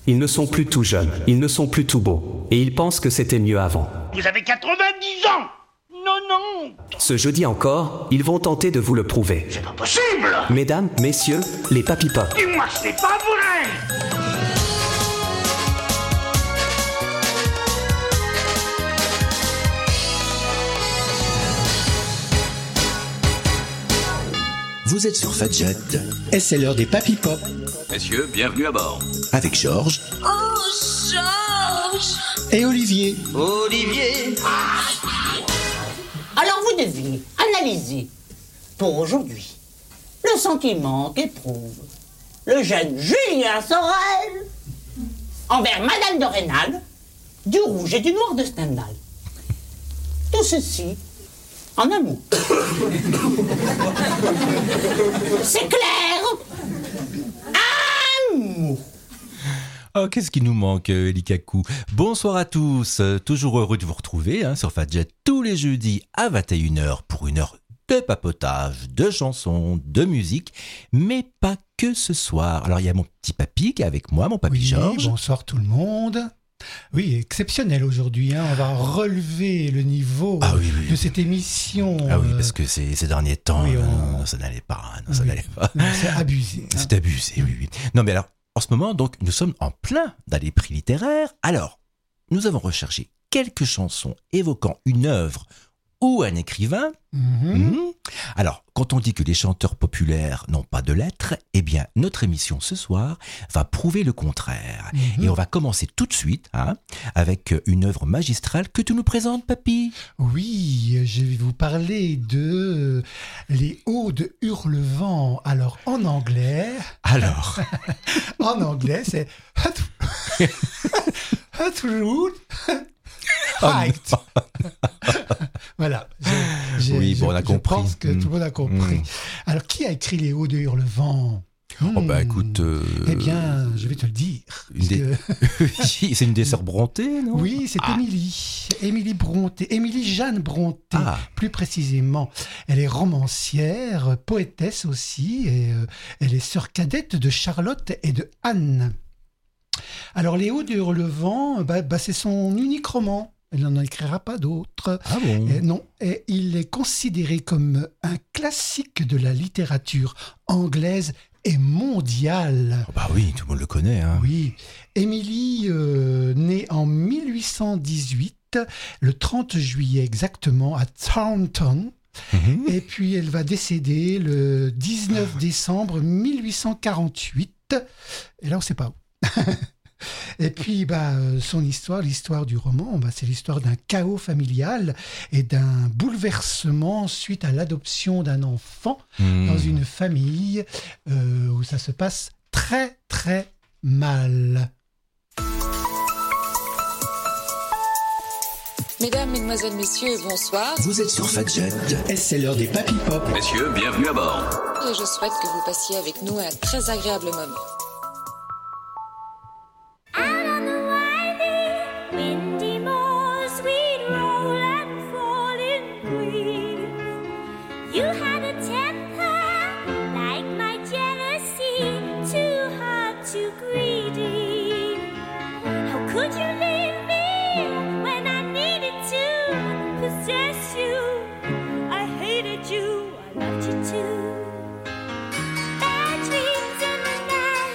Ils ne sont plus tout jeunes, ils ne sont plus tout beaux, et ils pensent que c'était mieux avant. Vous avez 90 ans. Non. Ce jeudi encore, ils vont tenter de vous le prouver. C'est pas possible. Mesdames, messieurs, les Papy Pop. Dis-moi, c'est pas vrai. Vous êtes sur Fadjet et c'est l'heure des Papy Pop. Messieurs, bienvenue à bord. Avec Georges. Oh, Georges! Et Olivier. Olivier. Alors vous devinez, analysez. Pour aujourd'hui, le sentiment qu'éprouve le jeune Julien Sorel envers Madame de Rênal, du rouge et du noir de Stendhal. Tout ceci en un mot. C'est clair? Un mot. Oh, qu'est-ce qui nous manque, Elikaku. Bonsoir à tous, toujours heureux de vous retrouver sur Fadjet tous les jeudis à 21h pour une heure de papotage, de chansons, de musique, mais pas que ce soir. Alors il y a mon petit papy qui est avec moi, mon papy Georges. Bonsoir tout le monde. Oui, exceptionnel aujourd'hui, on va relever le niveau de cette émission. Ah oui, parce que ces derniers temps, oui, ça n'allait pas. Ça n'allait pas. C'est abusé. C'est abusé, oui. Non mais alors, en ce moment, donc, nous sommes en plein dans les prix littéraires. Alors, nous avons recherché quelques chansons évoquant une œuvre ou un écrivain. Alors, quand on dit que les chanteurs populaires n'ont pas de lettres, eh bien, notre émission ce soir va prouver le contraire. Et on va commencer tout de suite avec une œuvre magistrale que tu nous présentes, papy. Oui, je vais vous parler de Les Hauts de Hurlevent. Alors, en anglais... En anglais, c'est... Height. Voilà. On a compris. Je pense que tout le monde a compris. Alors, qui a écrit Les Hauts de Hurlevent ? Écoute... Eh bien, je vais te le dire. C'est une des sœurs Brontë, non ? Oui, c'est Émilie Brontë. Émilie-Jeanne Brontë, plus précisément. Elle est romancière, poétesse aussi, et elle est sœur cadette de Charlotte et de Anne. Alors, Les Hauts de Hurlevent, c'est son unique roman. Elle n'en écrira pas d'autres. Ah bon ? Non, et il est considéré comme un classique de la littérature anglaise et mondiale. Bah oui, tout le monde le connaît. Oui. Émilie, née en 1818, le 30 juillet exactement, à Taunton. Et puis elle va décéder le 19 décembre 1848. Et là, on ne sait pas où. Et puis, son histoire, l'histoire du roman, c'est l'histoire d'un chaos familial et d'un bouleversement suite à l'adoption d'un enfant dans une famille où ça se passe très, très mal. Mesdames, Mesdemoiselles, Messieurs, bonsoir. Vous êtes sur Fadjet et c'est l'heure des Papy Pop. Messieurs, bienvenue à bord. Et je souhaite que vous passiez avec nous un très agréable moment. You, I loved you too. Bad dreams in the night.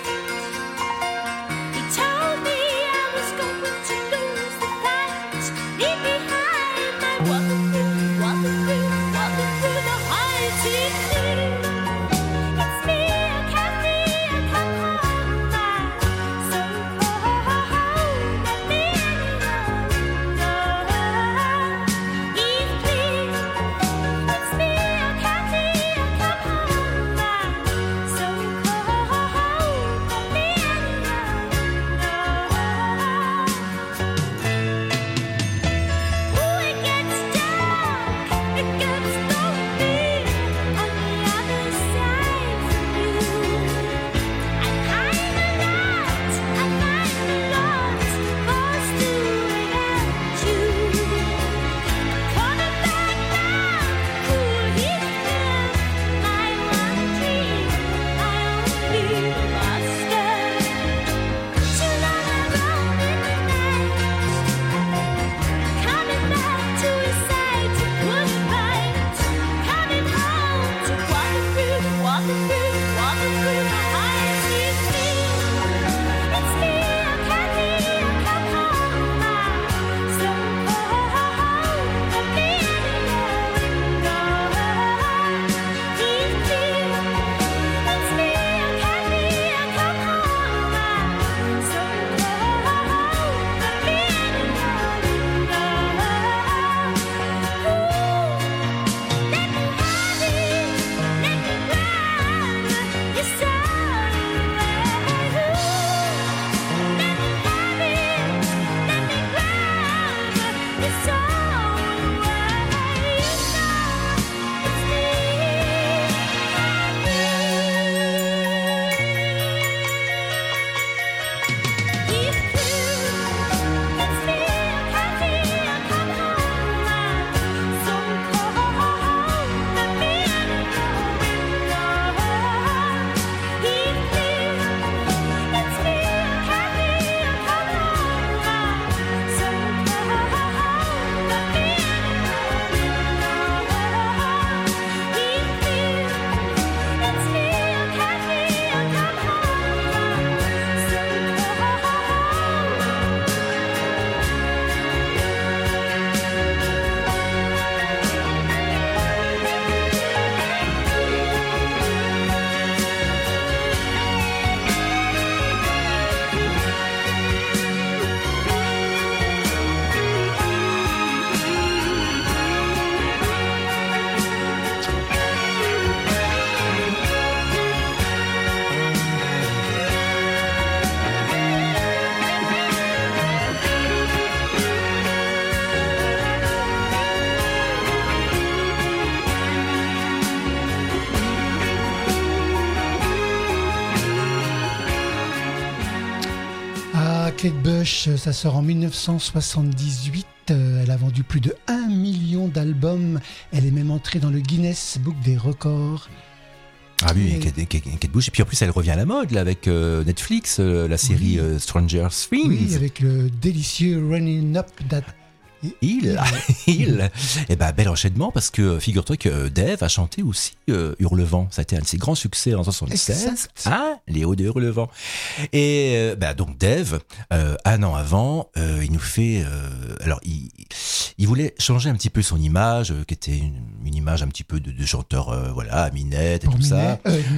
Kate Bush, ça sort en 1978. Elle a vendu plus de 1 million d'albums. Elle est même entrée dans le Guinness Book des records. Ah oui, Kate Bush. Et puis en plus, elle revient à la mode là, avec Netflix, la série Stranger Things. Oui, avec le délicieux Running Up That Il. Eh ben, bel enchaînement, parce que figure-toi que Dave a chanté aussi Hurlevent. Ça a été un de ses grands succès en 1976. Ah, Léo de Hurlevent. Et donc Dave, un an avant, il nous fait... alors, il voulait changer un petit peu son image, qui était une image un petit peu de chanteur, voilà, à Minette et tout ça.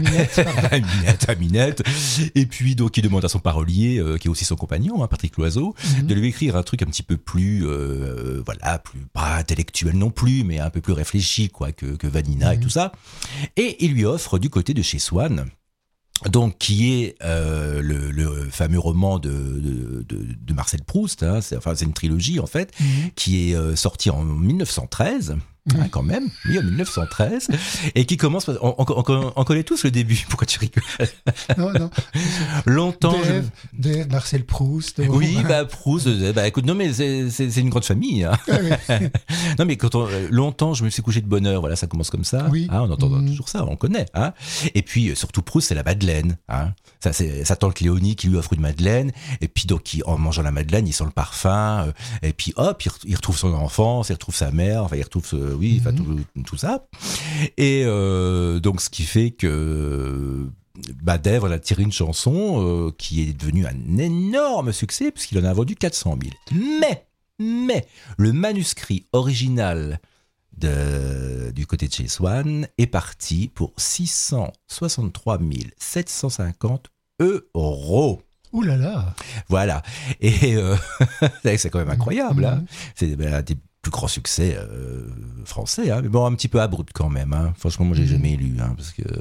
Minette. Et puis, donc, il demande à son parolier, qui est aussi son compagnon, Patrick Loiseau, de lui écrire un truc un petit peu plus... voilà, plus pas intellectuel non plus, mais un peu plus réfléchi quoi que Vanina et tout ça. Et il lui offre du côté de chez Swann, donc qui est le fameux roman de Marcel Proust. Hein, c'est une trilogie en fait, qui est sortie en 1913. Hein, quand même, oui, en 1913, et qui commence. On connaît tous le début. Pourquoi tu rigoles? Non. Longtemps. Dave, Marcel Proust. Oui, Proust. Écoute, non, mais c'est une grande famille. Hein. Non, mais longtemps, je me suis couché de bonne heure. Voilà, ça commence comme ça. Oui. Hein, on entend toujours ça, on connaît. Hein. Et puis, surtout Proust, c'est la Madeleine. Hein. Ça, c'est sa tante Léonie qui lui offre une Madeleine. Et puis, donc, en mangeant la Madeleine, il sent le parfum. Et puis, hop, il retrouve son enfance, il retrouve sa mère. Enfin, il retrouve tout ça. Et donc, ce qui fait que Dave a tiré une chanson qui est devenue un énorme succès puisqu'il en a vendu 400 000. Mais le manuscrit original du côté de chez Swann est parti pour 663 750 €. Ouh là là. Voilà. Et c'est quand même incroyable. Hein. C'est des plus grand succès français, hein. Mais bon, un petit peu abrupt quand même. Hein. Franchement, moi, j'ai jamais lu, hein, parce que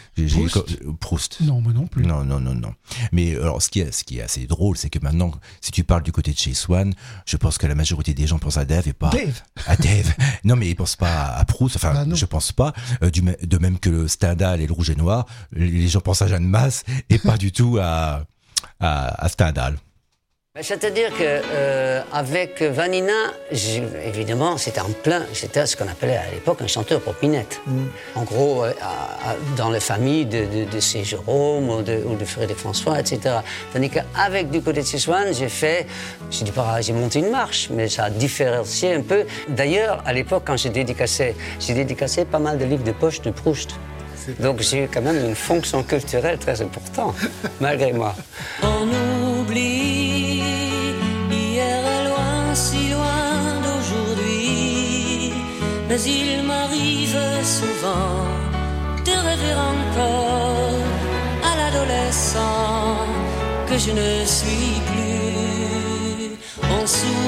Proust. Non, moi non plus. Non. Mais alors, ce qui est assez drôle, c'est que maintenant, si tu parles du côté de chez Swann, je pense que la majorité des gens pensent à Dave et pas à Dave. Non, mais ils pensent pas à Proust. Enfin, je pense pas. De même que le Stendhal et le Rouge et Noir, les gens pensent à Jeanne Masse et pas du tout à Stendhal. C'est-à-dire qu'avec Vanina, évidemment, c'était en plein. J'étais ce qu'on appelait à l'époque un chanteur popinette. En gros, dans les familles de C. Jérôme ou de Frédéric François, etc. Tandis qu'avec du côté de Swann, j'ai monté une marche, mais ça a différencié un peu. D'ailleurs, à l'époque, quand j'ai dédicacé pas mal de livres de poche de Proust. Donc j'ai eu quand même une fonction culturelle très importante, malgré moi. On oublie, hier est loin, si loin d'aujourd'hui. Mais il m'arrive souvent de rêver encore à l'adolescent que je ne suis plus. On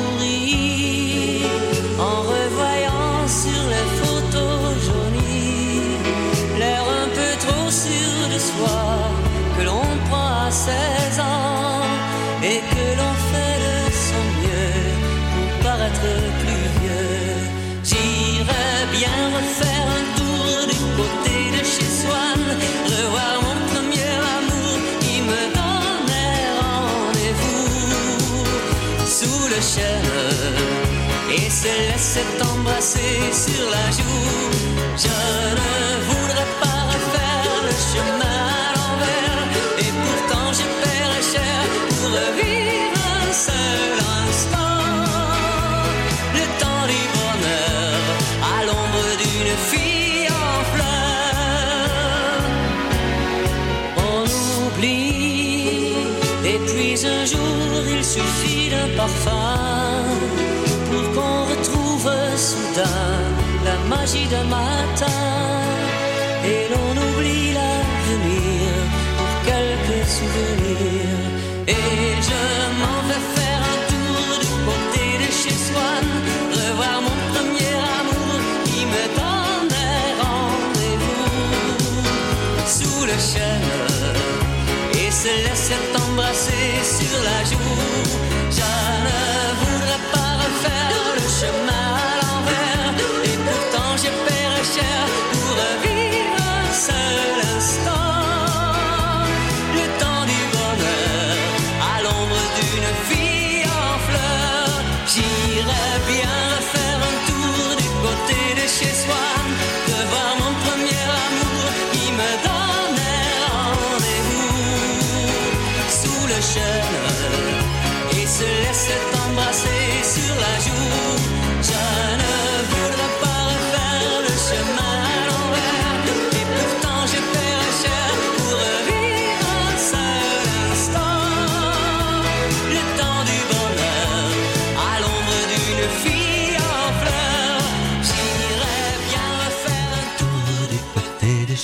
sourit en revoyant sur les photos jaunies l'air un peu trop sûr de soi que l'on prend à 16 ans et que l'on fait de son mieux pour paraître plus vieux. J'irais bien refaire un tour du côté de chez Swann, revoir mon premier amour qui me donnait rendez-vous sous le chêne et se laissait embrasser sur la joue. Je ne voudrais pas refaire le chemin à l'envers, et pourtant je paierais cher pour revivre un seul instant. Le temps du bonheur à l'ombre d'une fille en fleurs. On oublie, et puis un jour il suffit d'un parfum pour qu'on retrouve soudain la magie d'un matin, et l'on oublie l'avenir pour quelques souvenirs. Et je m'en vais faire un tour du côté de chez Swann, revoir mon premier amour qui me donnait rendez-vous sous le chêne et se laissait embrasser sur la joue. Je ne voudrais pas refaire le chemin à l'envers, et pourtant je paierais cher pour revivre un seul instant. Le temps du bonheur à l'ombre d'une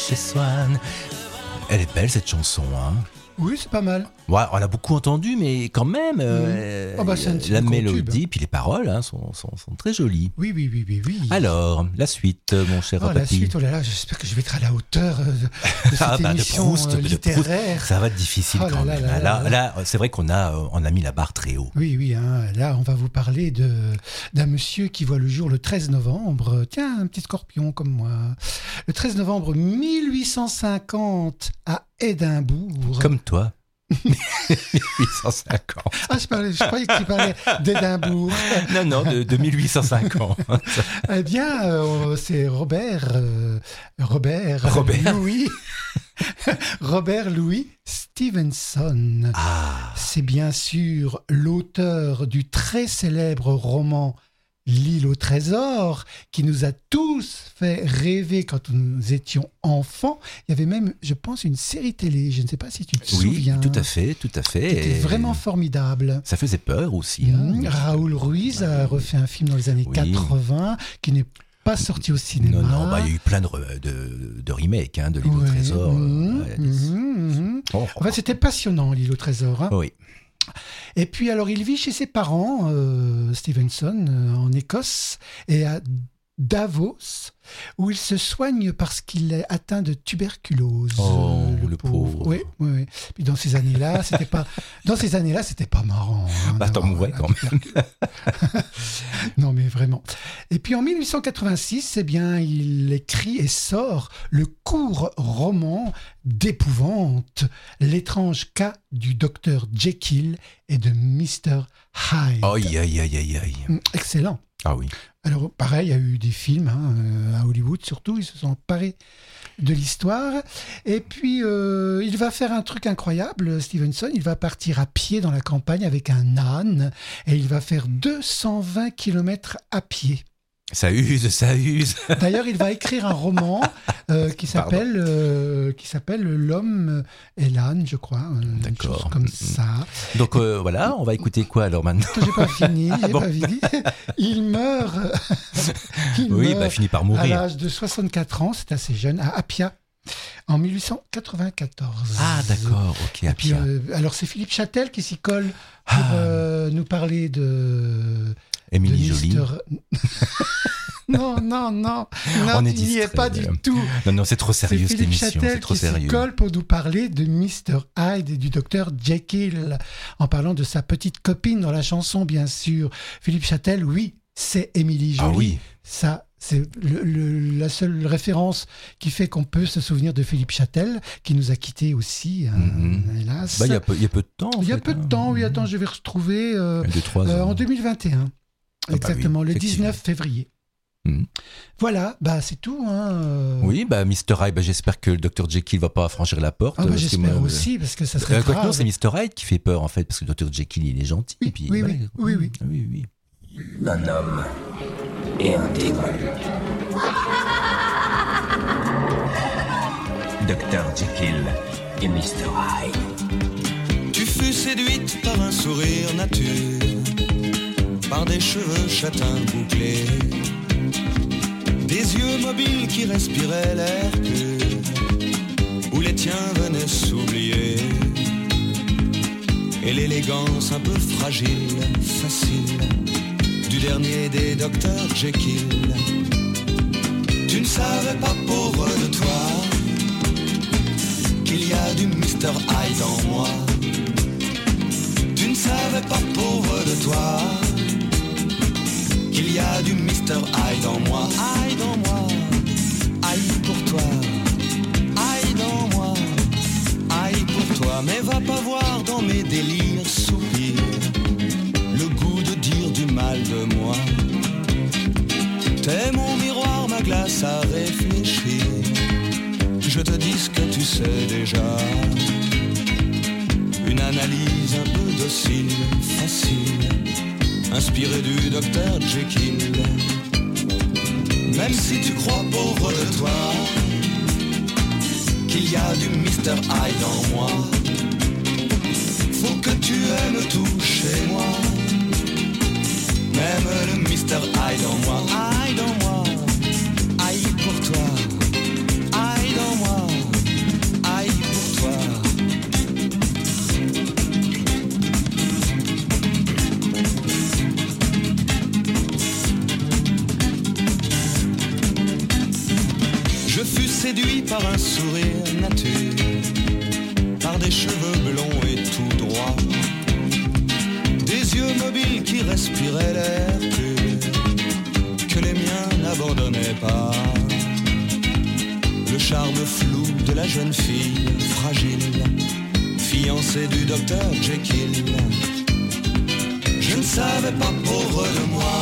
chez Swan. Elle est belle cette chanson, hein. Oui, c'est pas mal. Ouais, on l'a beaucoup entendu, mais quand même, c'est la un mélodie tube. puis les paroles sont très jolies. Oui. Alors, la suite, mon cher La papy. suite, oh là là, j'espère que je vais être à la hauteur de cette émission de littéraire. Proust, ça va être difficile Oh là quand là même. là là. Là, c'est vrai qu'on a mis la barre très haut. Oui, hein, là, on va vous parler d'un monsieur qui voit le jour le 13 novembre. Tiens, un petit scorpion comme moi. Le 13 novembre 1850 à Édimbourg. Comme toi. 1850. Ah, je croyais que tu parlais d'Édimbourg. Non, de 1850. Eh bien, c'est Robert Louis Stevenson. Ah. C'est bien sûr l'auteur du très célèbre roman L'île au trésor, qui nous a tous fait rêver quand nous étions enfants. Il y avait même, je pense, une série télé, je ne sais pas si tu te souviens. Oui, tout à fait. C'était vraiment formidable. Ça faisait peur aussi. Raoul Ruiz a refait un film dans les années 80, qui n'est pas sorti au cinéma. Non, il y a eu plein de remakes de l'île au trésor. Enfin, c'était passionnant, l'île au trésor. Hein. Oui. Et puis alors il vit chez ses parents, Stevenson, en Écosse et à Davos, où il se soigne parce qu'il est atteint de tuberculose. Oh, le pauvre. Oui. Puis dans ces années-là, c'était pas marrant. Bah t'en mourrais quand même. Non mais vraiment. Et puis en 1886, il écrit et sort le court roman d'épouvante, L'étrange cas du docteur Jekyll et de Mr. Hyde. Aïe. Excellent. Ah oui. Alors, pareil, il y a eu des films, à Hollywood surtout, ils se sont emparés de l'histoire. Et puis, il va faire un truc incroyable, Stevenson, il va partir à pied dans la campagne avec un âne, et il va faire 220 km à pied. Ça use. D'ailleurs, il va écrire un roman qui s'appelle L'homme et l'âne, je crois. D'accord. Une chose comme ça. Donc voilà, on va écouter quoi alors maintenant ? J'ai pas fini. Il meurt. Finit par mourir. À l'âge de 64 ans, c'est assez jeune, à Appia. En 1894. Ah d'accord, ok, Appia. Alors c'est Philippe Châtel qui s'y colle pour nous parler de... Émilie Joly. Non, on est tu n'y es pas du tout. Non, c'est trop sérieux cette émission, Châtel c'est trop qui sérieux. s'y colle pour nous parler de Mr. Hyde et du docteur Jekyll, en parlant de sa petite copine dans la chanson, bien sûr. Philippe Châtel, oui, c'est Émilie Joly. Ah oui. Ça, c'est la seule référence qui fait qu'on peut se souvenir de Philippe Châtel, qui nous a quittés aussi, hélas. Il y a peu de temps. Il y a peu de temps, oui, attends, je vais retrouver en 2021. Exactement, le 19 février. Voilà, c'est tout. Oui, Mr. Hyde, j'espère que le Dr. Jekyll va pas franchir la porte. J'espère aussi, parce que ça serait grave. Non, c'est Mr. Hyde qui fait peur, en fait, parce que le Dr. Jekyll, il est gentil. Oui. Un homme et un démon. Dr. Jekyll et Mr. Hyde. Tu fus séduite par un sourire nature, par des cheveux châtains bouclés, des yeux mobiles qui respiraient l'air pur, où les tiens venaient s'oublier, et l'élégance un peu fragile, facile, du dernier des Dr. Jekyll. Tu ne savais pas, pauvre de toi, qu'il y a du Mr. Hyde en moi. Tu ne savais pas, pauvre de toi, qu'il y a du Mr. Hyde en moi. Hyde en moi, Hyde pour toi, Hyde en moi, Hyde pour toi. Mais va pas voir dans mes délires soupirs le goût de dire du mal de moi. T'es mon miroir, ma glace à réfléchir. Je te dis ce que tu sais déjà. Une analyse un peu docile, facile, inspirée du Dr. Jekyll. Même si tu crois, pauvre de toi, qu'il y a du Mr. Hyde en moi, faut que tu aimes tout chez moi. Même le Mr. Hyde en moi, Hyde en moi, Hyde pour toi, Hyde en moi. par un sourire nature, par des cheveux blonds et tout droit, des yeux mobiles qui respiraient l'air pur, que les miens n'abandonnaient pas. Le charme flou de la jeune fille fragile, fiancée du docteur Jekyll. Je ne savais pas, pauvre de moi,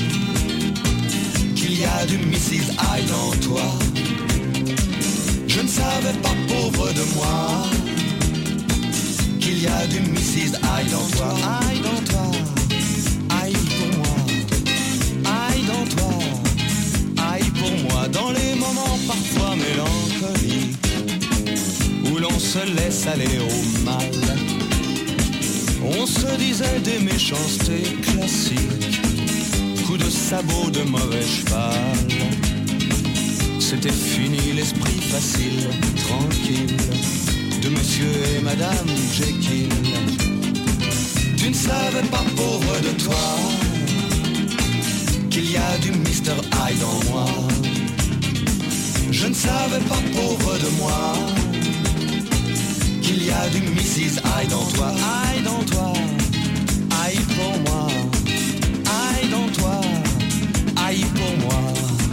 qu'il y a du Mrs. Hyde en toi. Je ne savais pas, pauvre de moi, qu'il y a du Mrs. Hyde en toi. Hyde en toi, Hyde pour moi, Hyde en toi, Hyde pour moi. Dans les moments parfois mélancoliques où l'on se laisse aller au mal, on se disait des méchancetés classiques, coups de sabot de mauvais cheval. C'était fini l'esprit facile, tranquille, de monsieur et madame Jekyll. Tu ne savais pas, pauvre de toi, qu'il y a du Mr. Hyde en moi. Je ne savais pas, pauvre de moi, qu'il y a du Mrs. Hyde en toi. Hyde en toi, Hyde pour moi, Hyde en toi, Hyde pour moi.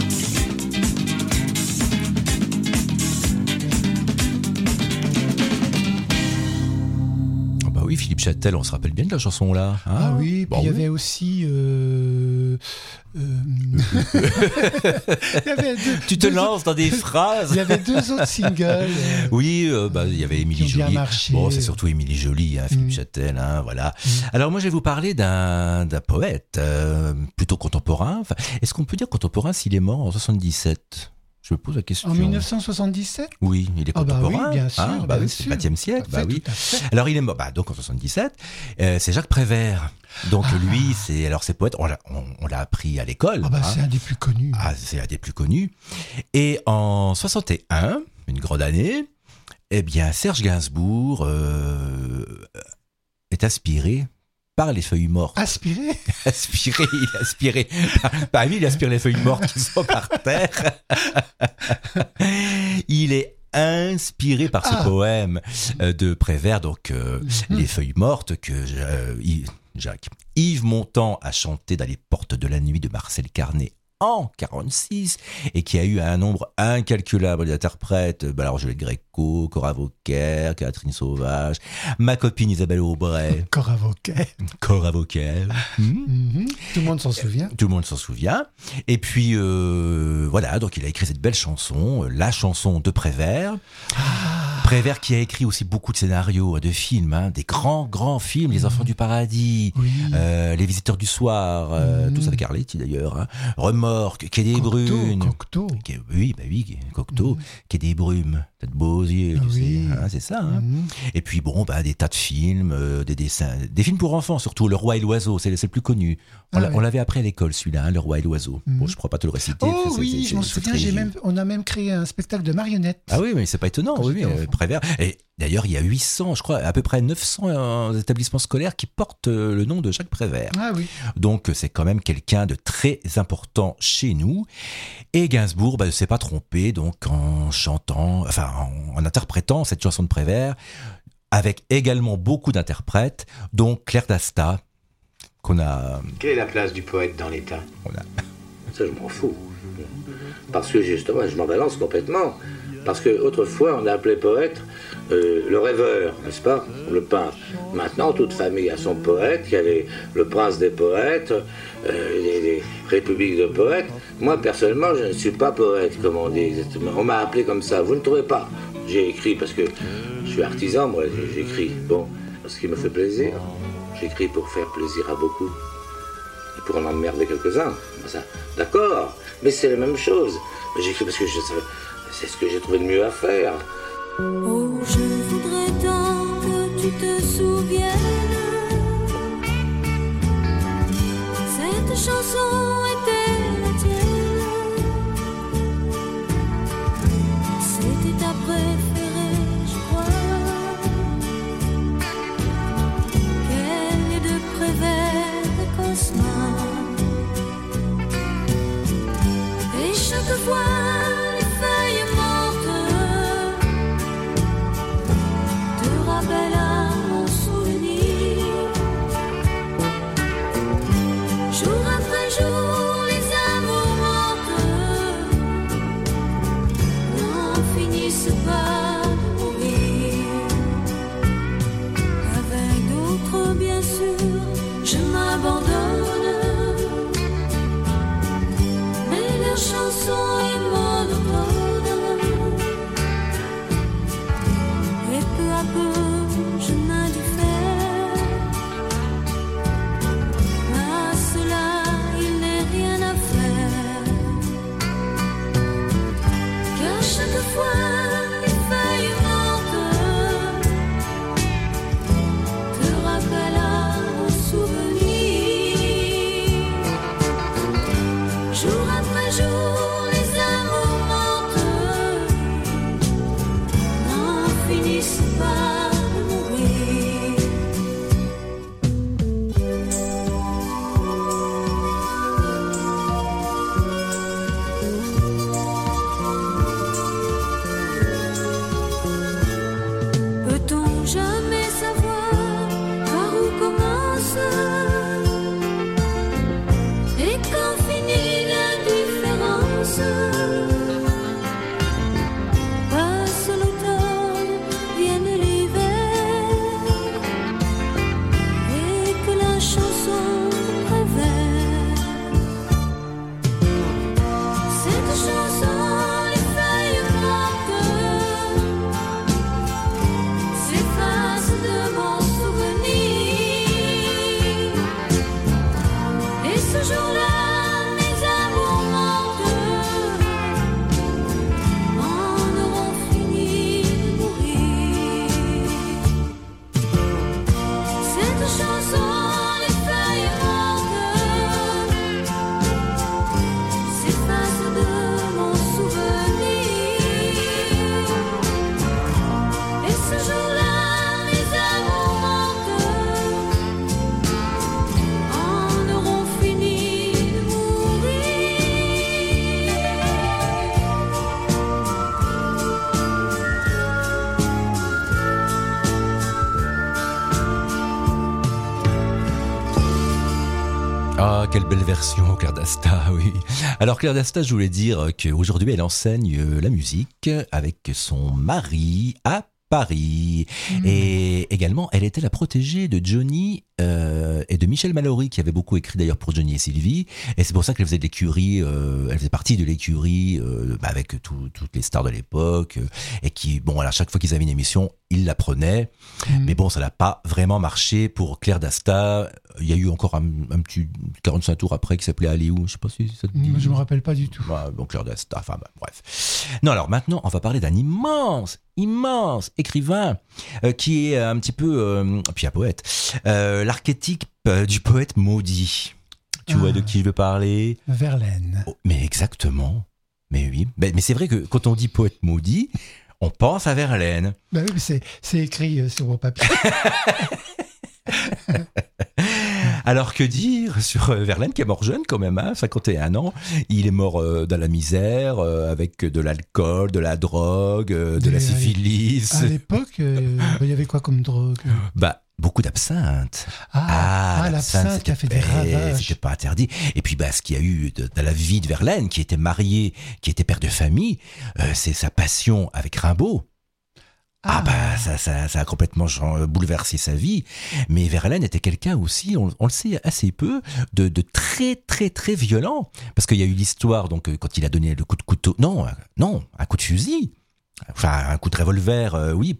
Oui, Philippe Châtel, on se rappelle bien de la chanson là. Hein, ah oui, puis il y avait aussi. Tu te lances dans des phrases. Il y avait 2 autres singles. Oui, il y avait Émilie Joly. Bon, c'est surtout Émilie Joly, hein, Philippe Châtel, hein, voilà. Alors moi, je vais vous parler d'un poète plutôt contemporain. Enfin, est-ce qu'on peut dire contemporain s'il est mort en 77 ? Je me pose la question. En 1977 ? Oui, il est contemporain. Oui, bien sûr. Hein, bien c'est sûr. le XXe siècle. Tout à fait, oui. tout à fait. Alors il est mort donc en 77. C'est Jacques Prévert. Donc lui, c'est poète. On l'a appris à l'école. C'est un des plus connus. C'est un des plus connus. Et en 61, une grande année, eh bien Serge Gainsbourg est aspiré par les feuilles mortes. Aspiré, il a aspiré. Lui, il aspire les feuilles mortes qui sont par terre. Il est inspiré par ce poème de Prévert, donc Les feuilles mortes, que Yves Montand a chanté dans les portes de la nuit de Marcel Carné en 46, et qui a eu un nombre incalculable d'interprètes, Juliette Gréco, Cora Vauquer, Catherine Sauvage, ma copine Isabelle Aubray. Cora Vauquer. Tout le monde s'en souvient. Tout le monde s'en souvient. Et puis, voilà, donc il a écrit cette belle chanson, la chanson de Prévert. Prévert qui a écrit aussi beaucoup de scénarios, de films, des grands films, Les Enfants du Paradis, Les Visiteurs du Soir, tout ça avec Arletty d'ailleurs, Remorque, Quai des Brumes. Cocteau. Oui, Cocteau, Quai des Brumes, peut-être Beausier, tu sais, c'est ça. Et puis des tas de films, des dessins, des films pour enfants surtout, Le Roi et l'Oiseau, c'est le plus connu. On l'avait appris à l'école celui-là, Le Roi et l'Oiseau. Bon, je ne pourrais pas te le réciter. Oh oui, je m'en souviens, on a même créé un spectacle de marionnettes. Ah oui, mais c'est pas étonnant, Prévert. Et d'ailleurs, il y a 800, je crois, à peu près 900 établissements scolaires qui portent le nom de Jacques Prévert. Ah oui. Donc, c'est quand même quelqu'un de très important chez nous. Et Gainsbourg ne s'est pas trompé, donc, en interprétant cette chanson de Prévert, avec également beaucoup d'interprètes, dont Claire Dasta, qu'on a... Quelle est la place du poète dans l'État ? Ça, je m'en fous. Parce que, justement, je m'en balance complètement. Parce qu'autrefois, on appelait poète le rêveur, n'est-ce pas ? Le peintre. Maintenant, toute famille a son poète. Il y a le prince des poètes, les républiques de poètes. Moi, personnellement, je ne suis pas poète, comme on dit exactement. On m'a appelé comme ça. Vous ne trouvez pas ? J'ai écrit parce que je suis artisan, moi, j'écris. Bon, ce qui me fait plaisir. J'écris pour faire plaisir à beaucoup. Et pour en emmerder quelques-uns. Ça, d'accord, mais c'est la même chose. Mais j'écris parce que c'est ce que j'ai trouvé de mieux à faire. Oh, je voudrais tant que tu te souviennes. Cette chanson était la tienne. C'était ta préférée, je crois. Quelle est de Prévert et Cosma. Et chaque fois les feuilles mortes finisse par mourir. Peut-on jamais savoir par où commence et quand finit l'indifférence? Passe l'automne, vienne l'hiver, et que la chanson réveille. Cette chanson, les feuilles mortes s'efface de mon souvenir. Et ce jour-là, mes amours mortes en auront fini de mourir. Cette chanson, les feuilles mortes s'efface de mon souvenir. Et ce jour-là, mes amours mortes en auront fini de mourir. Ah, quelle belle version, Claire Dasta, oui. Alors, Claire Dasta, je voulais dire qu'aujourd'hui, elle enseigne la musique avec son mari à Paris. Et également, elle était la protégée de Johnny et de Michel Mallory, qui avait beaucoup écrit d'ailleurs pour Johnny et Sylvie. Et c'est pour ça qu'elle faisait de l'écurie, elle faisait partie de l'écurie avec toutes les stars de l'époque. Et qui, bon, à chaque fois qu'ils avaient une émission, ils la prenaient. Mais bon, ça n'a pas vraiment marché pour Claire Dasta. Il y a eu encore un petit 45 tours après qui s'appelait Aller où, je sais pas si ça te dit. Je me rappelle pas du tout. Ouais, bon, Claire Dasta, enfin bref. Non, alors maintenant, on va parler d'un immense écrivain qui est un petit peu, puis un poète, l'archétype du poète maudit. Tu vois de qui je veux parler? Verlaine. Oh, mais exactement. Mais oui. Mais c'est vrai que quand on dit poète maudit, on pense à Verlaine. Bah oui, mais c'est écrit sur vos papiers. Alors que dire sur Verlaine, qui est mort jeune quand même, hein, 51 ans. Il est mort dans la misère, avec de l'alcool, de la drogue, de la syphilis. À l'époque, il y avait quoi comme drogue? Bah, beaucoup d'absinthe. L'absinthe qui a fait des ravages. C'était pas interdit. Et puis, ce qu'il y a eu dans la vie de Verlaine, qui était marié, qui était père de famille, c'est sa passion avec Rimbaud. Ça a complètement bouleversé sa vie. Mais Verlaine était quelqu'un aussi, on le sait assez peu, de très très très violent. Parce qu'il y a eu l'histoire, donc quand il a donné le coup de couteau, non, un coup de fusil. Enfin, un coup de revolver, oui,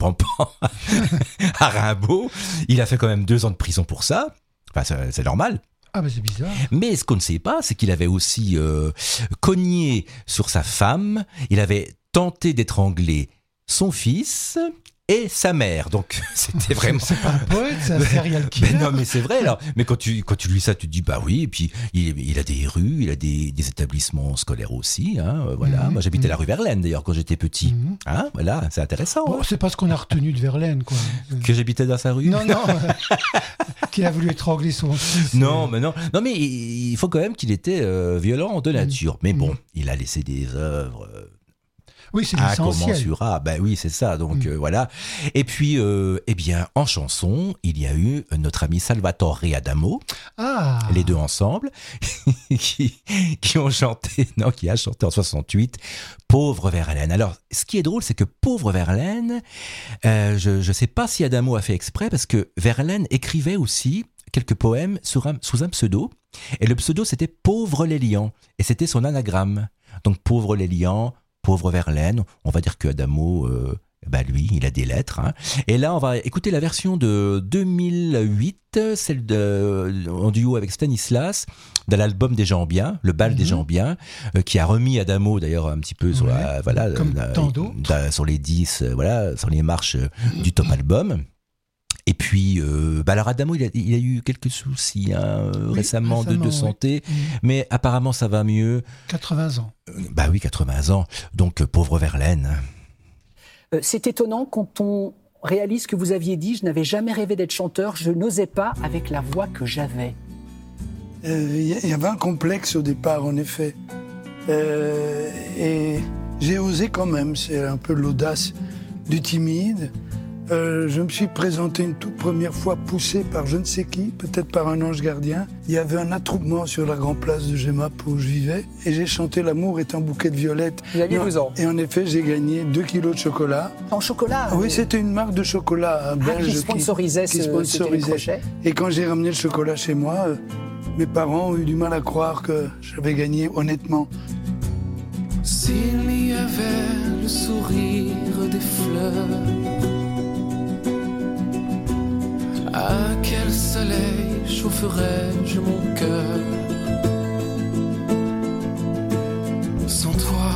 à Rimbaud. Il a fait quand même 2 ans de prison pour ça. Enfin, c'est normal. Ah, c'est bizarre. Mais ce qu'on ne sait pas, c'est qu'il avait aussi cogné sur sa femme. Il avait tenté d'étrangler son fils et sa mère. Donc, c'était vraiment... C'est pas un poète, c'est un serial killer. Non, mais c'est vrai, alors. Mais quand tu lis ça, tu te dis, bah oui, et puis il a des rues, il a des établissements scolaires aussi, hein, voilà. Moi, j'habitais la rue Verlaine, d'ailleurs, quand j'étais petit. Hein, voilà, c'est intéressant. Bon, c'est pas ce qu'on a retenu de Verlaine, quoi. Que j'habitais dans sa rue? Non. Qu'il a voulu étrangler son fils. Non, mais il faut quand même qu'il était violent de nature. Mais bon, il a laissé des œuvres... Oui, c'est l'essentiel. Incommensurable. Ben oui, c'est ça. Donc voilà. Et puis, en chanson, il y a eu notre ami Salvatore Adamo, les deux ensemble, qui a chanté en 68 Pauvre Verlaine. Alors, ce qui est drôle, c'est que Pauvre Verlaine, je sais pas si Adamo a fait exprès, parce que Verlaine écrivait aussi quelques poèmes sous un pseudo, et le pseudo c'était Pauvre Lélian, et c'était son anagramme. Donc Pauvre Lélian, Pauvre Verlaine, on va dire que Adamo, lui, il a des lettres. Hein. Et là, on va écouter la version de 2008, celle en duo avec Stanislas, de l'album Des gens bien, le bal des gens bien, qui a remis Adamo d'ailleurs un petit peu sur sur les 10, sur les marches du top album. Et puis, alors Adamo, il a eu quelques soucis récemment de santé, mais apparemment ça va mieux. 80 ans. 80 ans. Donc, pauvre Verlaine. C'est étonnant quand on réalise que vous aviez dit « Je n'avais jamais rêvé d'être chanteur, je n'osais pas avec la voix que j'avais ». Il y avait un complexe au départ, en effet. Et j'ai osé quand même, c'est un peu l'audace du timide. Je me suis présenté une toute première fois poussé par je ne sais qui, peut-être par un ange gardien. Il y avait un attroupement sur la grande place de Gemap où je vivais et j'ai chanté « L'amour est un bouquet de violettes ». Vous aviez 12 ans. Et en effet, j'ai gagné 2 kilos de chocolat. En chocolat? Oui, c'était une marque de chocolat belge qui sponsorisait qui sponsorisait. Et quand j'ai ramené le chocolat chez moi, mes parents ont eu du mal à croire que j'avais gagné honnêtement. S'il y avait le sourire des fleurs, à quel soleil chaufferais-je mon cœur? Sans toi,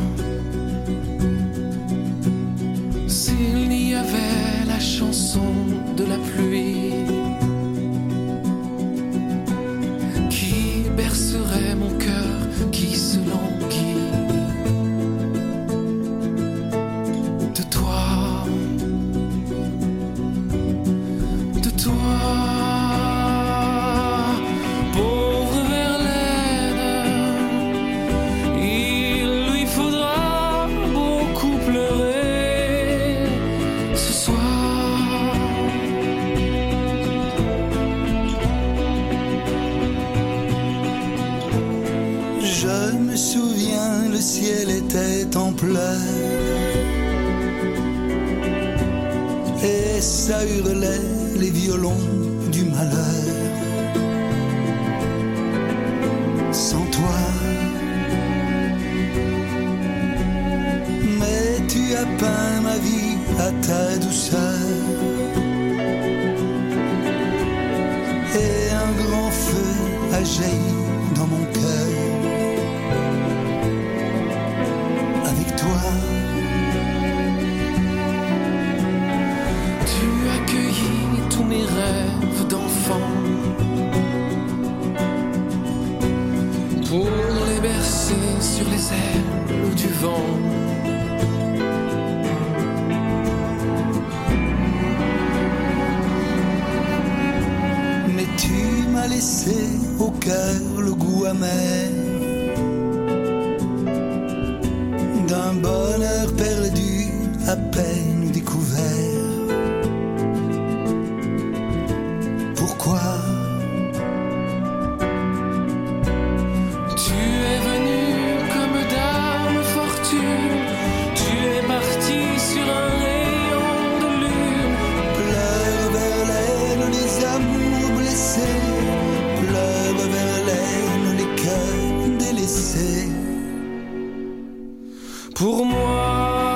s'il y avait la chanson de la pluie qui bercerait mon cœur qui se languit, de toi, pauvre Verlaine, il lui faudra beaucoup pleurer ce soir. Je me souviens, le ciel était en pleurs et ça hurlait les violons du malheur. Sans toi, mais tu as peint ma vie à ta douceur et un grand feu a jailli dans mon cœur. Avec toi, tous mes rêves d'enfant pour les bercer sur les ailes du vent. Mais tu m'as laissé au cœur le goût amer d'un bonheur perdu à peine découvert. Pourquoi tu es venu comme dame fortune, tu es parti sur un rayon de lune. Pleure Verlaine les amours blessés, pleure Verlaine les cœurs délaissés. Pour moi,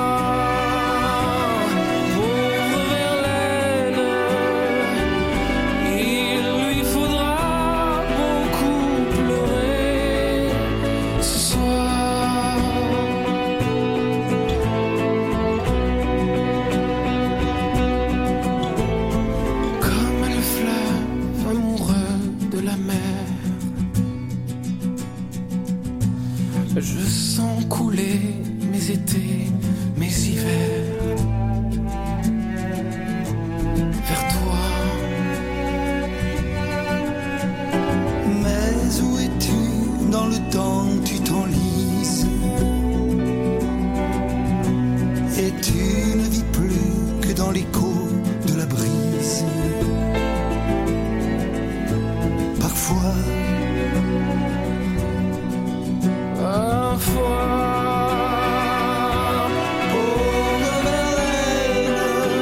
je sens couler mes étés, mes hivers vers toi. Mais où es-tu dans le temps où tu t'enlises et tu ne vis plus que dans l'écho de la brise? Parfois, pauvre Verlaine,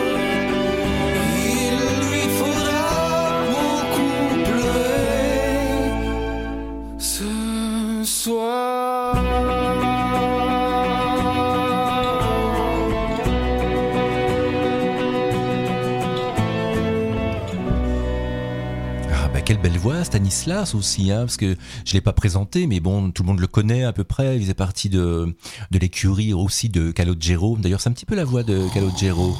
il lui faudra beaucoup pleurer ce soir. Quelle belle voix, Stanislas aussi, hein, parce que je ne l'ai pas présenté, mais bon, tout le monde le connaît à peu près. Il faisait partie de l'écurie aussi de Calogero. D'ailleurs, c'est un petit peu la voix de Calogero.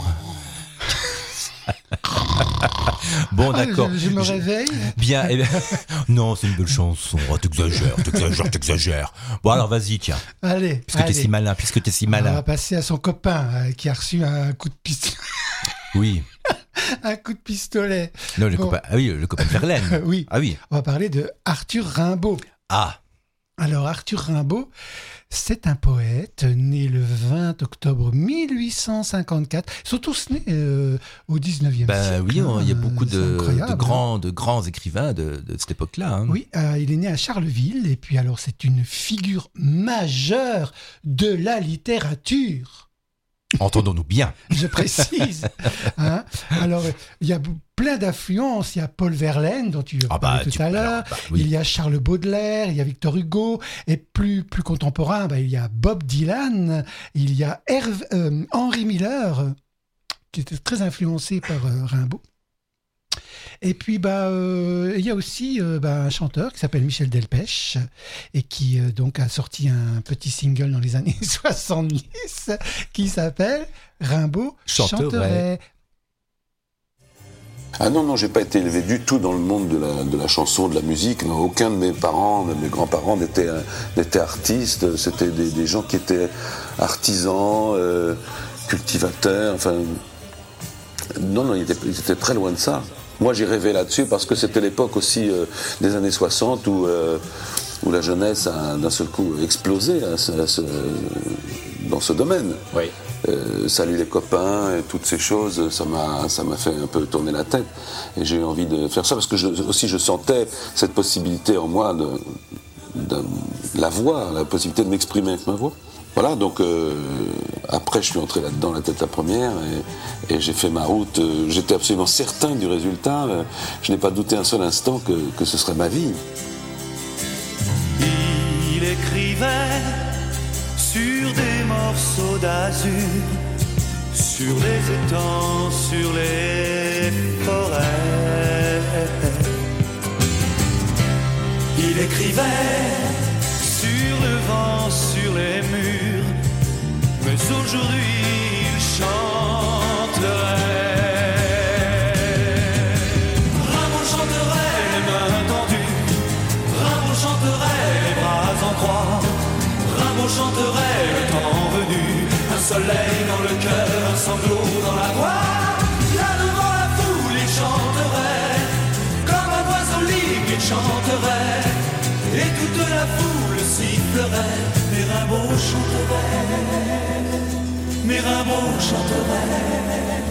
Bon, d'accord. Je me réveille. Bien. Eh bien non, c'est une belle chanson. Oh, t'exagères. Bon, alors vas-y, tiens. Allez. Puisque t'es si malin. On va passer à son copain qui a reçu un coup de pistolet. Oui. Un coup de pistolet. Non, le copain de Verlaine. Oui. Ah oui. On va parler de Arthur Rimbaud. Ah. Alors, Arthur Rimbaud, c'est un poète né le 20 octobre 1854. Ils sont tous nés au 19e siècle. Oui, il y a beaucoup de incroyable. grands écrivains de cette époque-là. Hein. Oui, il est né à Charleville. Et puis, alors, c'est une figure majeure de la littérature. Entendons-nous bien. Je précise. Hein. Alors, il y a plein d'influences. Il y a Paul Verlaine, dont tu parlais tout à l'heure. Oui. Il y a Charles Baudelaire, il y a Victor Hugo. Et plus contemporain, il y a Bob Dylan. Il y a Henry Miller, qui était très influencé par Rimbaud. Et puis, il y a aussi un chanteur qui s'appelle Michel Delpech et qui donc a sorti un petit single dans les années 70 qui s'appelle Rimbaud chanterait. Ah non, j'ai pas été élevé du tout dans le monde de la chanson, de la musique. Non, aucun de mes parents, de mes grands-parents n'étaient artistes. C'était des gens qui étaient artisans, cultivateurs. Enfin, non, ils étaient très loin de ça. Moi, j'ai rêvé là-dessus parce que c'était l'époque aussi des années 60 où la jeunesse a d'un seul coup explosé dans ce domaine. Oui. Salut les copains et toutes ces choses, ça m'a fait un peu tourner la tête. Et j'ai eu envie de faire ça parce que je sentais cette possibilité en moi de la voix, la possibilité de m'exprimer avec ma voix. Voilà, donc après je suis entré là-dedans la tête la première et j'ai fait ma route. J'étais absolument certain du résultat. Je n'ai pas douté un seul instant que ce serait ma vie. Il écrivait sur des morceaux d'azur, sur les étangs, sur les forêts. Il écrivait sur le vent, sur les murs, mais aujourd'hui il chanterait. Rimbaud chanterait les mains tendues, Rimbaud chanterait les bras en croix, Rimbaud chanterait le temps venu, un soleil dans le cœur, un sanglot dans la voix. Là devant la foule il chanterait, comme un oiseau libre il chanterait, et toute la foule sifflerait, mais Rimbaud chanterait, mais Rimbaud chanterait.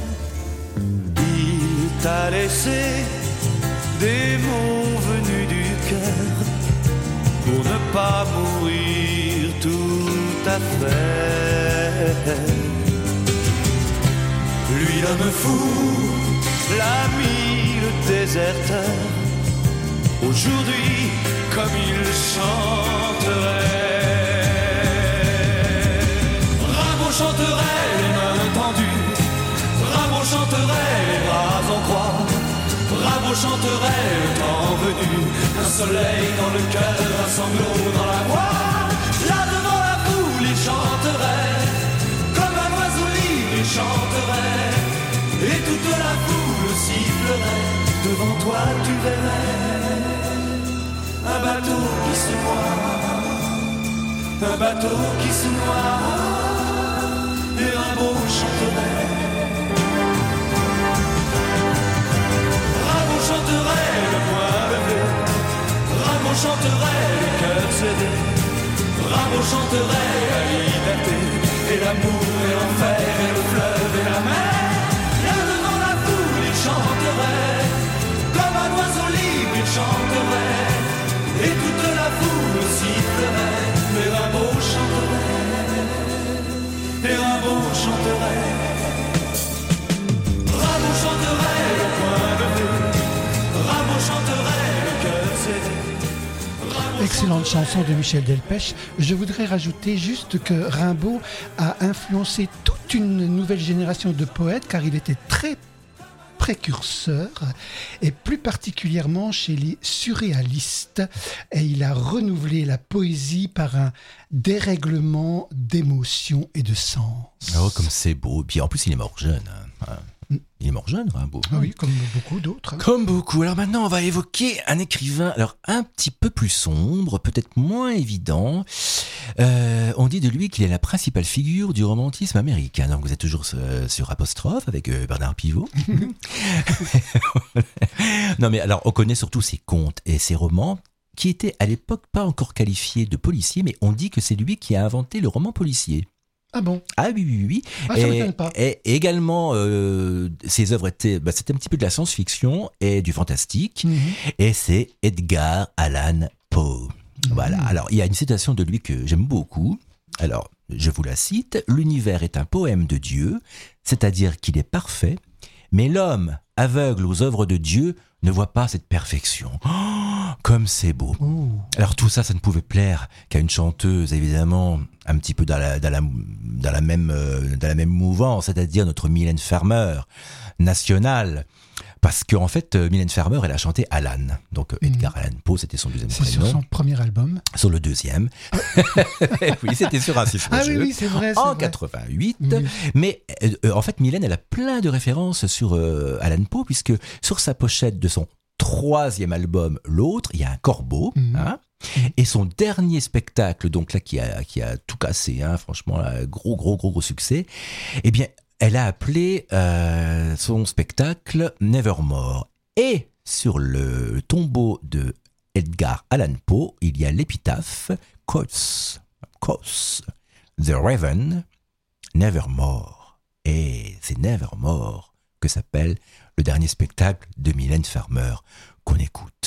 Il t'a laissé des mots venus du cœur pour ne pas mourir tout à fait. Lui l'homme fou, l'ami, le déserteur, aujourd'hui comme il chanterait. Rimbaud chanterait les mains tendues, Rimbaud chanterait les bras en croix, Rimbaud chanterait le temps venu, un soleil dans le cœur, un sanglot dans la voix. Là devant la foule il chanterait, comme un oiseau libre il chanterait, et toute la foule sifflerait, devant toi tu verrais un bateau qui se noie, un bateau qui se noie, et Rimbaud chanterait. Rimbaud chanterait le poing levé, Rimbaud chanterait le cœur cédé, Rimbaud chanterait la liberté, et l'amour et l'enfer, et le fleuve et la mer. Là devant la foule il chanterait, comme un oiseau libre il chanterait, et toute la foule sifflerait, mais Rimbaud chanterait, et Rimbaud chanterait. Rimbaud chanterait le poing levé, Rimbaud chanterait le cœur cédé. Excellente chanson de Michel Delpech. Je voudrais rajouter juste que Rimbaud a influencé toute une nouvelle génération de poètes car il était très précurseur et plus particulièrement chez les surréalistes, et il a renouvelé la poésie par un dérèglement d'émotions et de sens. Oh, comme c'est beau. Puis en plus, il est mort jeune. Il est mort mort jeune, Rimbaud. Ah oui, comme beaucoup d'autres. Comme beaucoup. Alors maintenant, on va évoquer un écrivain, alors un petit peu plus sombre, peut-être moins évident. On dit de lui qu'il est la principale figure du romantisme américain. Donc vous êtes toujours sur Apostrophe avec Bernard Pivot. Non mais alors, on connaît surtout ses contes et ses romans qui étaient à l'époque pas encore qualifiés de policiers, mais on dit que c'est lui qui a inventé le roman policier. Ah bon? Ah oui. Ah, ça m'étonne pas. Et également, ses œuvres étaient, c'était un petit peu de la science-fiction et du fantastique. Et c'est Edgar Allan Poe. Voilà. Alors, il y a une citation de lui que j'aime beaucoup. Alors, je vous la cite. L'univers est un poème de Dieu, c'est-à-dire qu'il est parfait, mais l'homme, aveugle aux œuvres de Dieu, ne voit pas cette perfection. Oh, comme c'est beau. Alors tout ça ne pouvait plaire qu'à une chanteuse, évidemment, un petit peu dans la même mouvance, c'est-à-dire notre Mylène Farmer, nationale. Parce qu'en fait, Mylène Farmer, elle a chanté Alan. Donc Edgar Allan Poe, c'était son deuxième prénom. C'est sur son premier album. Sur le deuxième. Oui, c'était sur un chiffre. Ah oui, c'est vrai. En 88. Oui. Mais en fait, Mylène, elle a plein de références sur Allan Poe, puisque sur sa pochette de son troisième album, L'Autre, il y a un corbeau. Hein, et son dernier spectacle, donc là, qui a tout cassé, hein, franchement, là, gros succès, eh bien, elle a appelé son spectacle Nevermore. Et sur le tombeau de Edgar Allan Poe, il y a l'épitaphe Quoth the Raven, Nevermore. Et c'est Nevermore que s'appelle le dernier spectacle de Mylène Farmer qu'on écoute.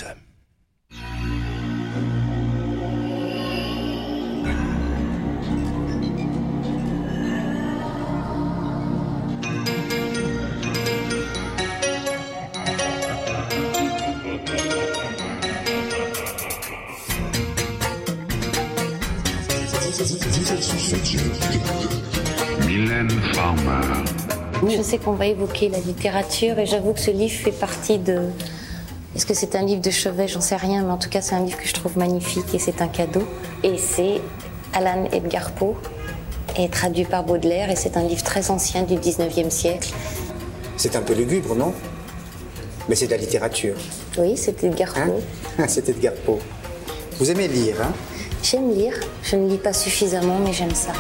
Mylène Farmer. Je sais qu'on va évoquer la littérature et j'avoue que ce livre fait partie de... Est-ce que c'est un livre de chevet? J'en sais rien, mais en tout cas c'est un livre que je trouve magnifique et c'est un cadeau. Et c'est Alan Edgar Poe, et traduit par Baudelaire, et c'est un livre très ancien du 19e siècle. C'est un peu lugubre, non? Mais c'est de la littérature. Oui, c'est Edgar Poe. C'est Edgar Poe. Vous aimez lire, hein? J'aime lire. Je ne lis pas suffisamment, mais j'aime ça.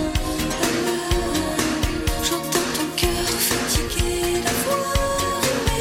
J'entends ton cœur fatigué d'avoir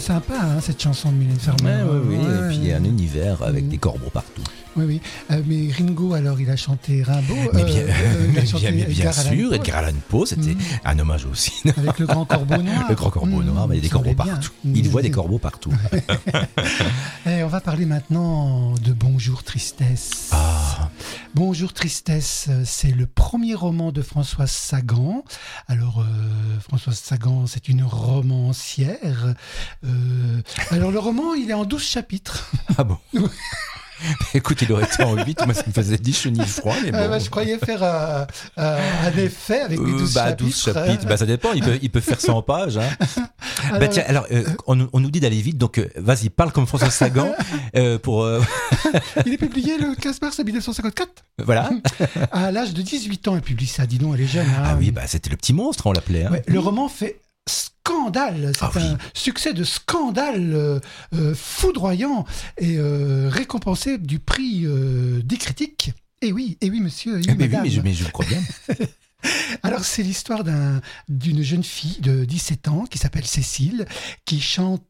sympa, hein, cette chanson de Mylène Farmer. Oui. Et puis un univers avec des corbeaux partout. Oui. Mais Ringo, alors, il a chanté Rimbaud. Bien sûr, Edgar Allan Poe, c'était un hommage aussi. Avec le grand corbeau noir. Le grand corbeau noir, mais il y a des corbeaux partout. Il voit des corbeaux partout. Et on va parler maintenant de Bonjour Tristesse. Bonjour Tristesse, c'est le premier roman de Françoise Sagan. Alors, Françoise Sagan, c'est une romancière. Alors, le roman, il est en 12 chapitres. Ah bon? Écoute, il aurait été en 8, moi ça me faisait ni chaud ni froid. Mais bon. Je croyais faire un effet avec les 12 chapitres. 12 chapitres, ça dépend, il peut faire 100 pages. Hein. On nous dit d'aller vite, donc vas-y, parle comme François Sagan. Pour. Il est publié le 15 mars 1954. Voilà. À l'âge de 18 ans, elle publie ça, dis donc, elle est jeune. Hein. Ah oui, c'était le petit monstre, on l'appelait. Hein. Ouais, le roman fait scandale, c'est un succès de scandale foudroyant et récompensé du prix des critiques. Et oui, monsieur. Mais je le crois bien. Alors, c'est l'histoire d'une jeune fille de 17 ans qui s'appelle Cécile, qui chante...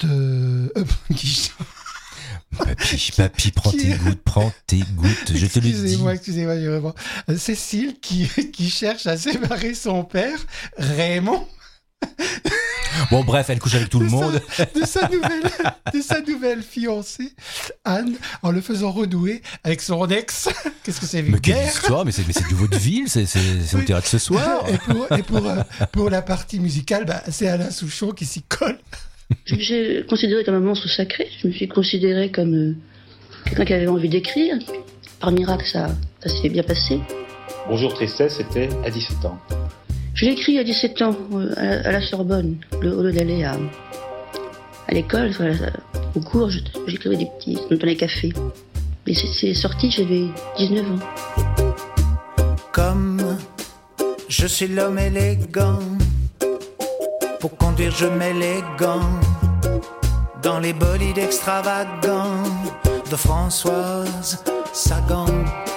Papy, prends tes gouttes, je te le dis. Excusez-moi, vraiment. Cécile qui cherche à séparer son père, Raymond. Bon, bref, elle couche avec tout le monde. De sa nouvelle fiancée, Anne, en le faisant renouer avec son ex. Qu'est-ce que c'est vulgaire? Mais quelle histoire, mais c'est du vaudeville, c'est au théâtre ce soir. Et pour la partie musicale, c'est Alain Souchon qui s'y colle. Je me suis considérée comme un monstre sacré. Je me suis considérée comme quelqu'un qui avait envie d'écrire. Par miracle, ça s'est bien passé. Bonjour Tristesse, c'était à 17 ans. Je l'ai écrit à 17 ans, à la Sorbonne, au lieu d'aller à l'école, au cours, j'écrivais des petits, dans les cafés. Mais c'est sorti, j'avais 19 ans. Comme je suis l'homme élégant, pour conduire je mets les gants, dans les bolides extravagants de Françoise Sagan.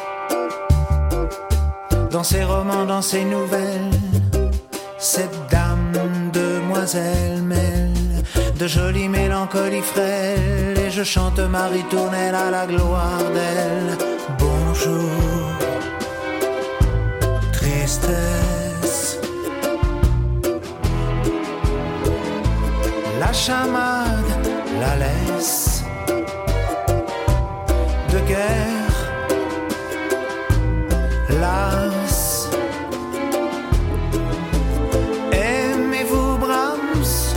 Dans ses romans, dans ses nouvelles, cette dame, demoiselle mêle de jolies mélancolies frêles, et je chante Marie Tournelle à la gloire d'elle. Bonjour, tristesse. La chamade la laisse de guerre, las. Aimez-vous Brahms?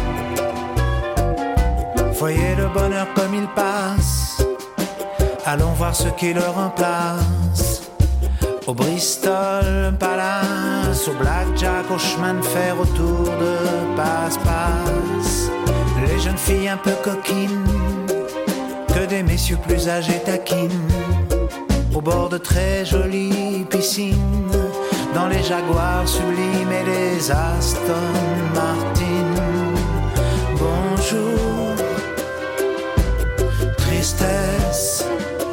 Voyez le bonheur comme il passe, allons voir ce qui le remplace. Au Bristol Palace, au Blackjack, au chemin de fer, autour de Passe-Passe. Les jeunes filles un peu coquines, que des messieurs plus âgés taquinent. Au bord de très jolies piscines, dans les Jaguars sublimes et les Aston Martin. Bonjour, tristesse.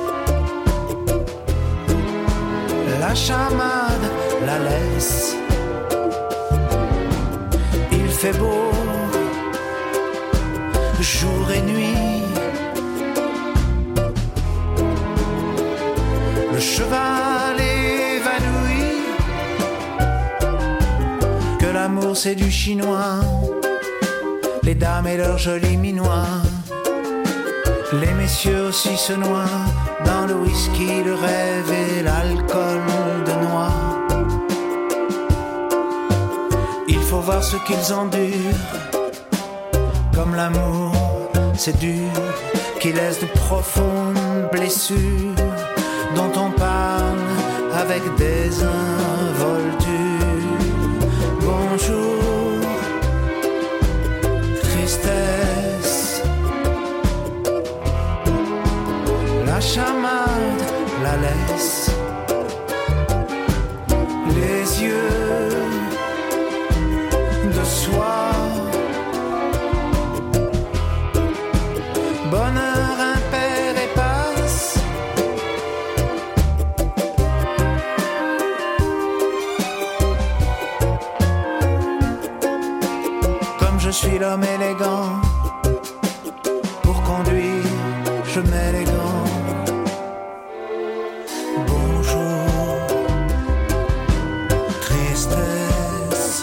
La chamade la laisse. Il fait beau, jour et nuit. Le cheval évanoui, que l'amour c'est du chinois, les dames et leurs jolis minois. Les messieurs aussi se noient dans le whisky, le rêve et l'alcool de noix. Il faut voir ce qu'ils endurent, comme l'amour c'est dur, qui laisse de profondes blessures, dont on parle avec des involtures. Bonjour, tristesse. La chamade la laisse, les yeux de soie. Bonheur impair et passe. Comme je suis l'homme élégant, je mets les gants. Bonjour, tristesse.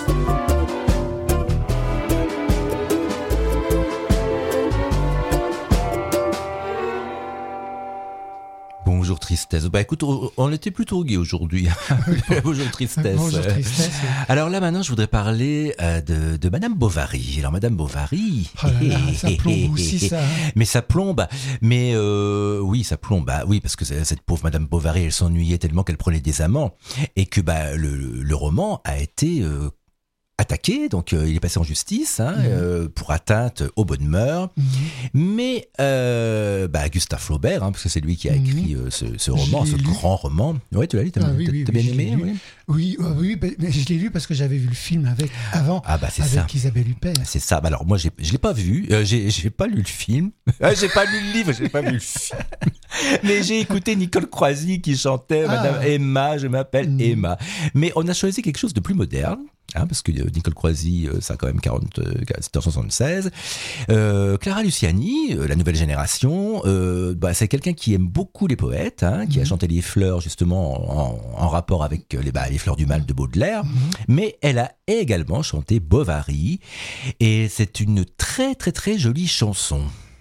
Bonjour tristesse. Bah écoute, on était plutôt gai aujourd'hui. Bonjour tristesse. Bonjour tristesse. Alors là maintenant, je voudrais parler de Madame Bovary. Alors Madame Bovary. Oh là là, ça plombe aussi ça. Mais ça plombe. Mais oui, ça plombe. Bah oui, parce que cette pauvre Madame Bovary, elle s'ennuyait tellement qu'elle prenait des amants et que bah le roman a été attaqué, donc il est passé en justice pour atteinte aux bonnes mœurs. Mais Gustave Flaubert, parce que c'est lui qui a écrit ce roman, ce grand roman. Ouais, tu l'as lu, t'as bien aimé, oui, mais je l'ai lu parce que j'avais vu le film avant c'est avec ça. Isabelle Huppert. C'est ça. Bah alors moi, je l'ai pas vu. J'ai pas lu le film. J'ai pas lu le livre. J'ai pas vu le film. Mais j'ai écouté Nicole Croisy qui chantait Madame Emma. Je m'appelle Emma. Mais on a choisi quelque chose de plus moderne. Parce que Nicole Croisy, ça a quand même c'était en 76. Clara Luciani, la nouvelle génération, c'est quelqu'un qui aime beaucoup les poètes, qui a chanté Les Fleurs justement en rapport avec les Fleurs du Mal de Baudelaire. Mais elle a également chanté Bovary, et c'est une très très très jolie chanson.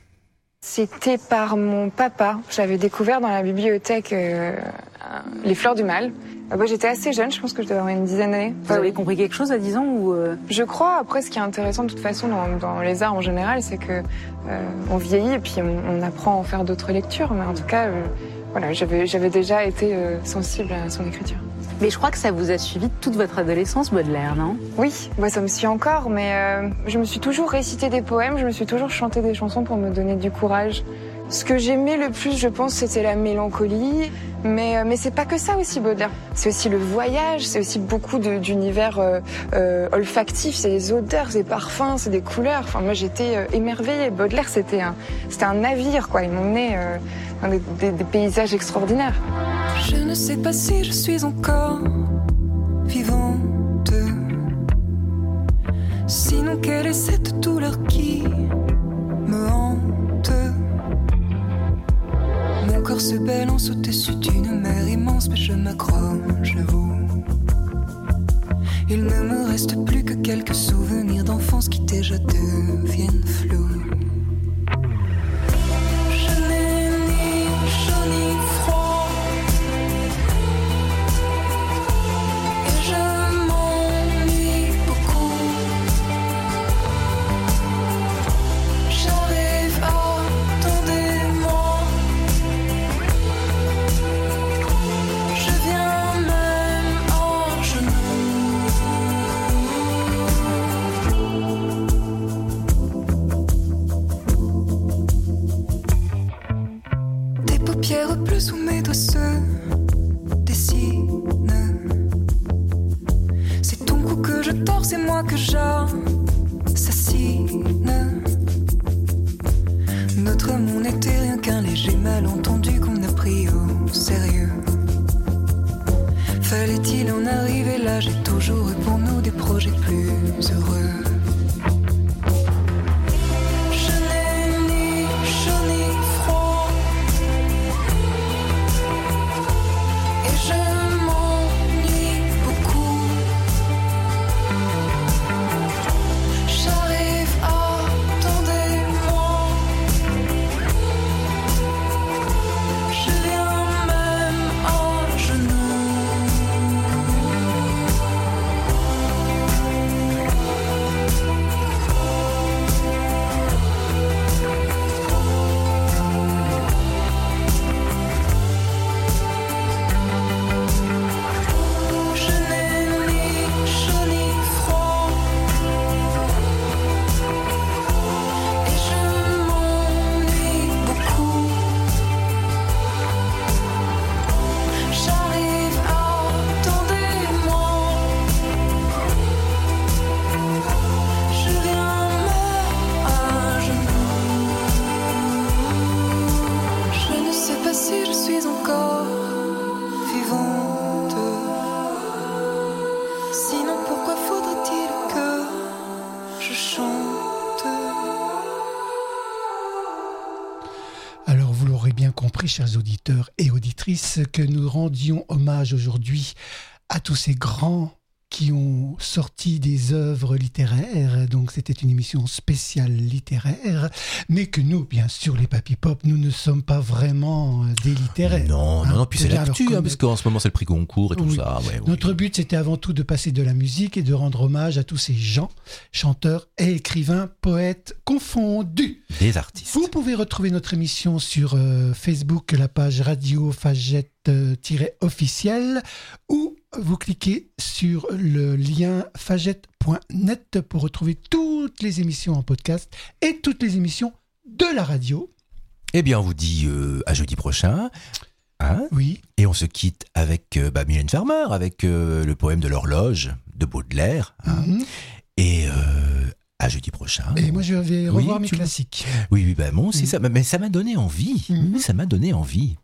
C'était par mon papa. J'avais découvert dans la bibliothèque Les Fleurs du Mal. Moi, j'étais assez jeune, je pense que je devais avoir une dizaine d'années. Vous avez compris quelque chose à 10 ans ou Je crois. Après, ce qui est intéressant de toute façon dans les arts en général, c'est que on vieillit et puis on apprend à en faire d'autres lectures. Mais en tout cas, j'avais déjà été sensible à son écriture. Mais je crois que ça vous a suivi toute votre adolescence, Baudelaire, non? Oui, ça me suit encore, mais je me suis toujours récité des poèmes, je me suis toujours chanté des chansons pour me donner du courage. Ce que j'aimais le plus, je pense, c'était la mélancolie, mais c'est pas que ça aussi, Baudelaire. C'est aussi le voyage, c'est aussi beaucoup d'univers olfactif, c'est des odeurs, c'est des parfums, c'est des couleurs. Enfin, moi, j'étais émerveillée. Baudelaire, c'était un navire, quoi. Il m'emmenait dans des paysages extraordinaires. Je ne sais pas si je suis encore vivante. Sinon, quelle est cette douleur qui me hante? Mon corps se balance au-dessus d'une mer immense, mais je m'accroche à vous. Il ne me reste plus que quelques souvenirs d'enfance qui déjà deviennent flous. Je n'ai ni chaud ni froid, et je m'ennuie beaucoup. J'arrive à attendez-moi. Je viens même à genoux. Tes paupières bleues sous mes doigts se dessinent. C'est ton cou que je tords, c'est moi que j'assassine. Notre monde n'était rien qu'un léger malentendu qu'on a pris au sérieux. Fallait-il en arriver là? J'ai toujours eu pour nous des projets plus heureux. Je n'ai ni chaud ni froid, et je m'ennuie beaucoup. J'arrive à attendez-moi. Je viens même à genoux. vous l'aurez bien compris, chers auditeurs et auditrices, que nous rendions hommage aujourd'hui à tous ces grands qui ont sorti des œuvres littéraires. Donc c'était une émission spéciale littéraire, mais que nous, bien sûr, les Papy Pop, nous ne sommes pas vraiment des littéraires. Non, puis c'est l'actu, parce qu'en ce moment c'est le prix Goncourt et tout ça. Ouais, Notre but, c'était avant tout de passer de la musique et de rendre hommage à tous ces gens, chanteurs et écrivains, poètes confondus. Des artistes. Vous pouvez retrouver notre émission sur Facebook, la page Radio Fagette-officiel, ou vous cliquez sur le lien fagette.net pour retrouver toutes les émissions en podcast et toutes les émissions de la radio. Eh bien, on vous dit à jeudi prochain. Hein, oui. Et on se quitte avec Mylène Farmer, avec le poème de l'horloge de Baudelaire. Hein. Et à jeudi prochain. Et moi, je vais revoir mes classiques. Oui, moi aussi, mais ça m'a donné envie. Ça m'a donné envie.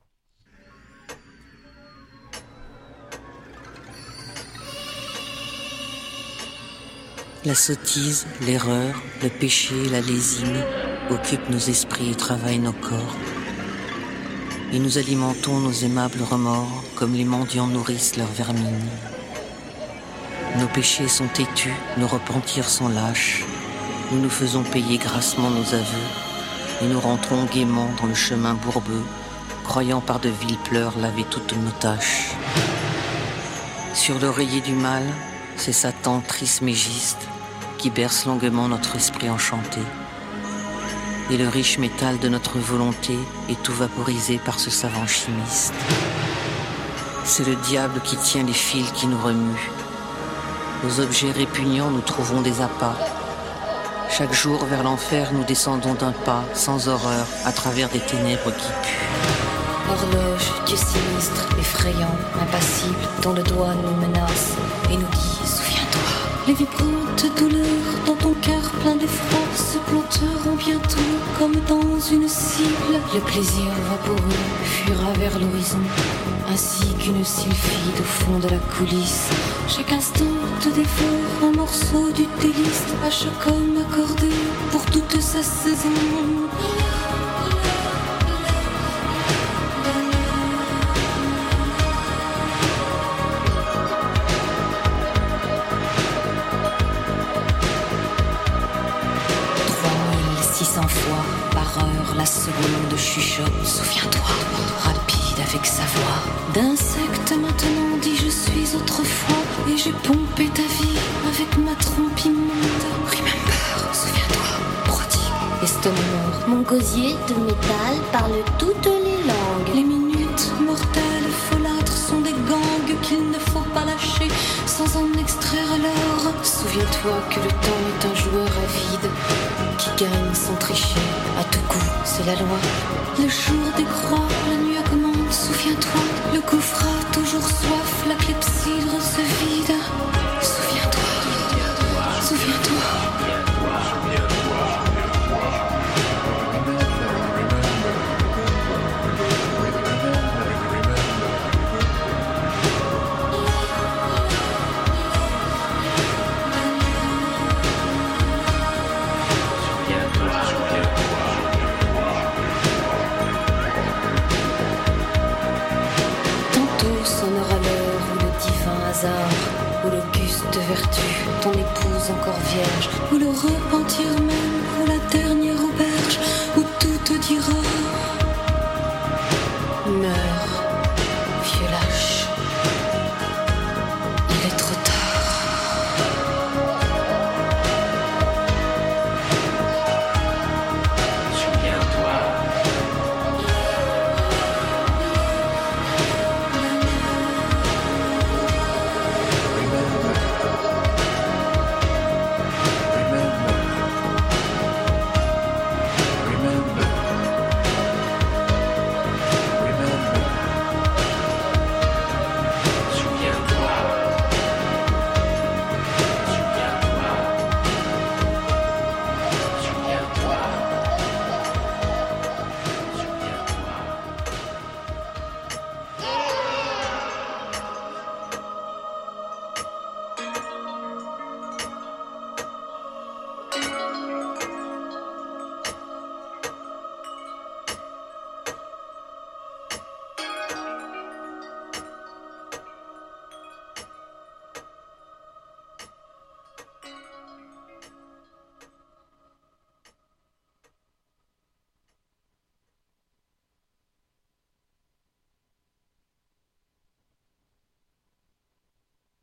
La sottise, l'erreur, le péché, la lésine occupent nos esprits et travaillent nos corps. Et nous alimentons nos aimables remords comme les mendiants nourrissent leurs vermines. Nos péchés sont têtus, nos repentirs sont lâches. Nous nous faisons payer grassement nos aveux et nous rentrons gaiement dans le chemin bourbeux, croyant par de vils pleurs laver toutes nos tâches. Sur l'oreiller du mal, c'est Satan trismégiste qui berce longuement notre esprit enchanté. Et le riche métal de notre volonté est tout vaporisé par ce savant chimiste. C'est le diable qui tient les fils qui nous remuent. Aux objets répugnants, nous trouvons des appâts. Chaque jour, vers l'enfer, nous descendons d'un pas, sans horreur, à travers des ténèbres qui puent. Horloge, Dieu sinistre, effrayant, impassible, dont le doigt nous menace et nous dit « Souviens-toi ». Les vibrantes douleurs dans ton cœur plein d'effroi se planteront bientôt comme dans une cible. Le plaisir vaporeux fuira vers l'horizon, ainsi qu'une sylphide au fond de la coulisse. Chaque instant te dévore un morceau du délice, à chaque homme accordé pour toute sa saison. Fois par heure, la seconde chuchote. Souviens-toi, rapide avec sa voix. D'insectes maintenant, dis je suis autrefois, et j'ai pompé ta vie avec ma trompe immonde. Remember, souviens-toi, prodigue. Estomac, mon gosier de métal parle toutes les langues. Les minutes mortelles folâtres sont des gangs qu'il ne faut pas lâcher sans en extraire l'or. Souviens-toi que le temps est un joueur avide qui gagne sans tricher. À tout coup, c'est la loi. Le jour décroît, la nuit augmente. Souviens-toi, le gouffre a toujours soif, la clepsydre se vide. Souviens-toi, souviens-toi. Ou l'auguste vertu, ton épouse encore vierge, ou